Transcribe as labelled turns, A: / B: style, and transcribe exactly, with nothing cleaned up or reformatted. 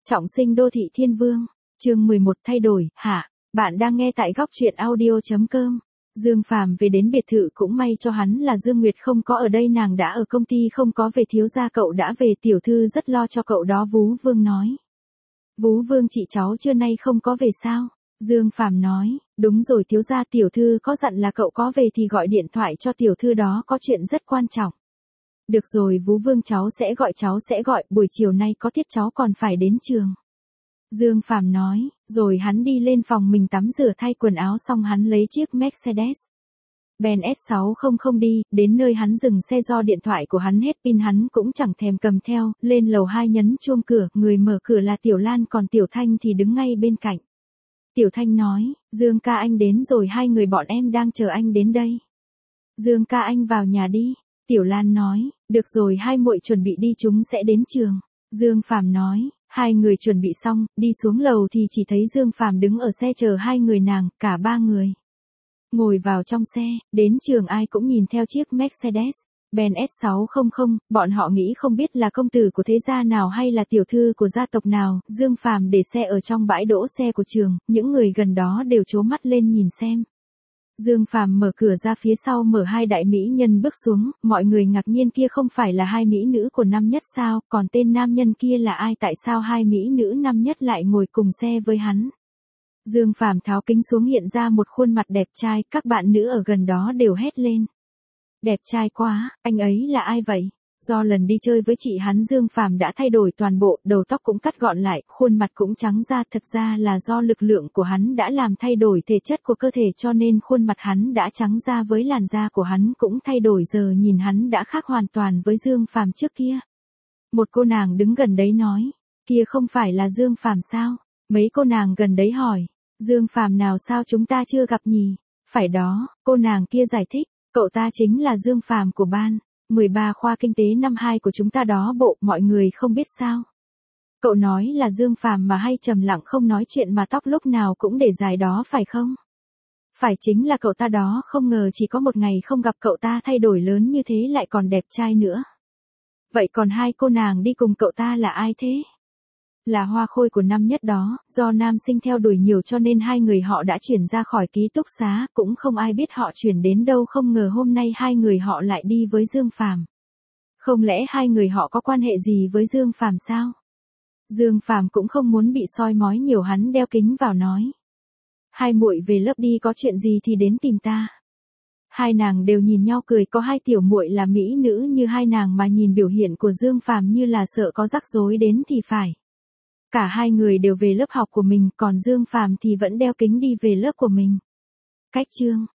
A: Trọng sinh đô thị thiên vương, chương mười một thay đổi, hả? Bạn đang nghe tại góc truyện audio chấm com. Dương Phàm về đến biệt thự cũng may cho hắn là Dương Nguyệt không có ở đây, nàng đã ở công ty không có về. Thiếu gia cậu đã về, tiểu thư rất lo cho cậu đó, Vú Vương nói. Vú Vương chị cháu trưa nay không có về sao? Dương Phàm nói, đúng rồi thiếu gia, tiểu thư có dặn là cậu có về thì gọi điện thoại cho tiểu thư đó, có chuyện rất quan trọng. Được rồi Vú Vương, cháu sẽ gọi cháu sẽ gọi, buổi chiều nay có tiết cháu còn phải đến trường. Dương Phàm nói, rồi hắn đi lên phòng mình tắm rửa thay quần áo xong hắn lấy chiếc Mercedes Benz S sáu trăm đi, đến nơi hắn dừng xe do điện thoại của hắn hết pin hắn cũng chẳng thèm cầm theo, lên lầu hai nhấn chuông cửa, người mở cửa là Tiểu Lan còn Tiểu Thanh thì đứng ngay bên cạnh. Tiểu Thanh nói, Dương ca anh đến rồi, hai người bọn em đang chờ anh đến đây. Dương ca anh vào nhà đi. Tiểu Lan nói, được rồi hai muội chuẩn bị đi, chúng sẽ đến trường. Dương Phàm nói, hai người chuẩn bị xong, đi xuống lầu thì chỉ thấy Dương Phàm đứng ở xe chờ hai người nàng, cả ba người. Ngồi vào trong xe, đến trường ai cũng nhìn theo chiếc Mercedes Benz S sáu trăm, bọn họ nghĩ không biết là công tử của thế gia nào hay là tiểu thư của gia tộc nào. Dương Phàm để xe ở trong bãi đỗ xe của trường, những người gần đó đều trố mắt lên nhìn xem. Dương Phàm mở cửa ra phía sau, mở hai đại mỹ nhân bước xuống, mọi người ngạc nhiên, kia không phải là hai mỹ nữ của năm nhất sao, còn tên nam nhân kia là ai, tại sao hai mỹ nữ năm nhất lại ngồi cùng xe với hắn. Dương Phàm tháo kính xuống, hiện ra một khuôn mặt đẹp trai, các bạn nữ ở gần đó đều hét lên. Đẹp trai quá, anh ấy là ai vậy? Do lần đi chơi với chị hắn, Dương Phàm đã thay đổi toàn bộ, đầu tóc cũng cắt gọn lại, khuôn mặt cũng trắng ra, thật ra là do lực lượng của hắn đã làm thay đổi thể chất của cơ thể cho nên khuôn mặt hắn đã trắng ra, với làn da của hắn cũng thay đổi, giờ nhìn hắn đã khác hoàn toàn với Dương Phàm trước kia. Một cô nàng đứng gần đấy nói, kia không phải là Dương Phàm sao? Mấy cô nàng gần đấy hỏi, Dương Phàm nào sao chúng ta chưa gặp nhỉ? Phải đó, cô nàng kia giải thích, cậu ta chính là Dương Phàm của ban mười ba khoa kinh tế năm hai của chúng ta đó bộ, mọi người không biết sao? Cậu nói là Dương Phàm mà hay trầm lặng không nói chuyện mà tóc lúc nào cũng để dài đó phải không? Phải, chính là cậu ta đó, không ngờ chỉ có một ngày không gặp cậu ta thay đổi lớn như thế, lại còn đẹp trai nữa. Vậy còn hai cô nàng đi cùng cậu ta là ai thế? Là hoa khôi của năm nhất đó, do nam sinh theo đuổi nhiều cho nên hai người họ đã chuyển ra khỏi ký túc xá, cũng không ai biết họ chuyển đến đâu, không ngờ hôm nay hai người họ lại đi với Dương Phàm. Không lẽ hai người họ có quan hệ gì với Dương Phàm sao? Dương Phàm cũng không muốn bị soi mói nhiều, hắn đeo kính vào nói. Hai muội về lớp đi, có chuyện gì thì đến tìm ta. Hai nàng đều nhìn nhau cười, có hai tiểu muội là mỹ nữ như hai nàng mà nhìn biểu hiện của Dương Phàm như là sợ có rắc rối đến thì phải. Cả hai người đều về lớp học của mình, còn Dương Phàm thì vẫn đeo kính đi về lớp của mình. Cách chương